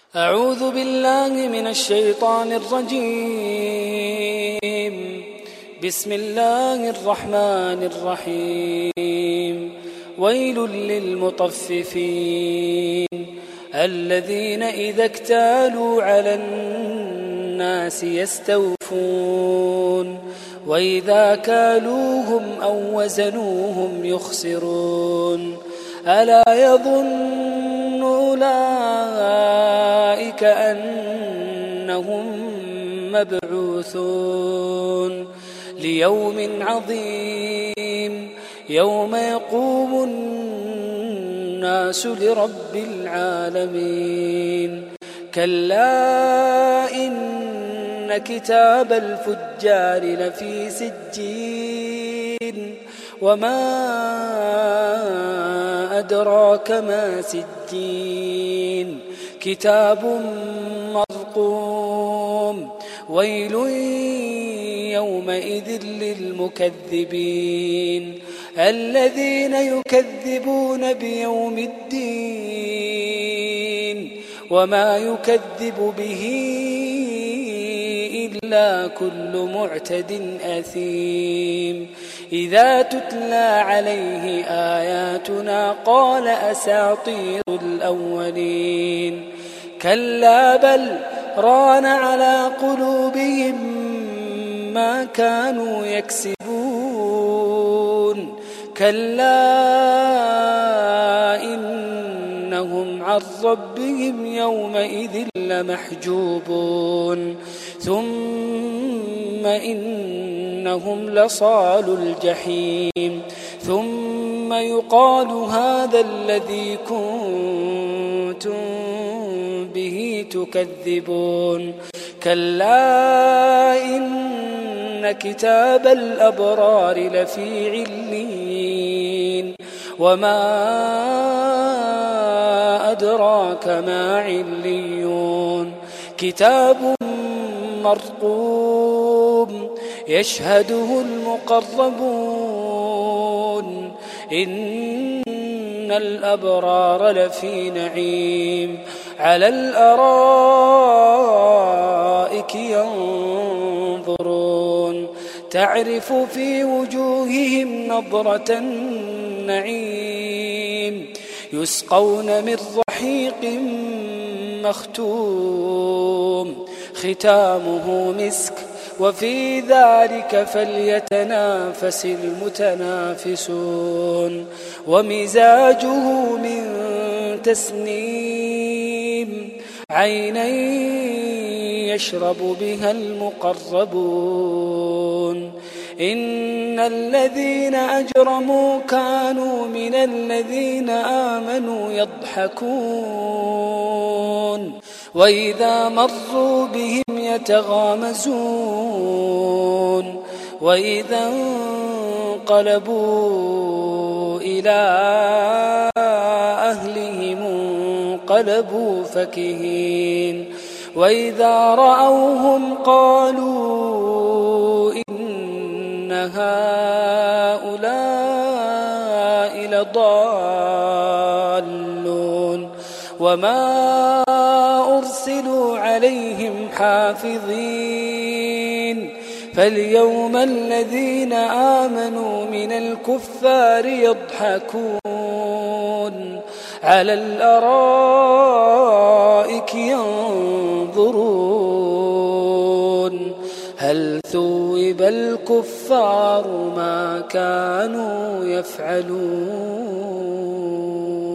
أعوذ بالله من الشيطان الرجيم. بسم الله الرحمن الرحيم. ويل للمطففين الذين إذا اكتالوا على الناس يستوفون وإذا كالوهم أو وزنوهم يخسرون. ألا يظن أولئك أنهم مبعوثون ليوم عظيم يوم يقوم الناس لرب العالمين. كلا إن كتاب الفجار لفي سجين وما أدراك ما سجين كتاب مرقوم. ويل يومئذ للمكذبين الذين يكذبون بيوم الدين وما يكذب به إلا كل معتد أثيم. إذا تتلى عليه آياتنا قال أساطير الأولين. كلا بل ران على قلوبهم ما كانوا يكسبون. كلا إنهم عن ربهم يومئذ لمحجوبون ثم إنهم لصالو الجحيم ثم يقال هذا الذي كنتم به تكذبون. كلا إن كتاب الأبرار لفي عليين وما أدراك ما عليون. كتاب مرقوم يشهده المقربون. إن الأبرار لفي نعيم على الأرائك ينظرون تعرف في وجوههم نضرة النعيم يسقون من رحيق مختوم ختامه مسك وفي ذلك فليتنافس المتنافسون. ومزاجه من تسنيم عينا يشرب بها المقربون. إن الذين أجرموا كانوا من الذين آمنوا يضحكون وإذا مروا بهم يتغامزون وإذا انقلبوا إلى أهلهم انقلبوا فكهين وإذا رأوهم قالوا إن هؤلاء لضالون وما أرسلوا عليهم حافظين. فاليوم الذين آمنوا من الكفار يضحكون على الأرائك ينظرون هل ثوب الكفار ما كانوا يفعلون.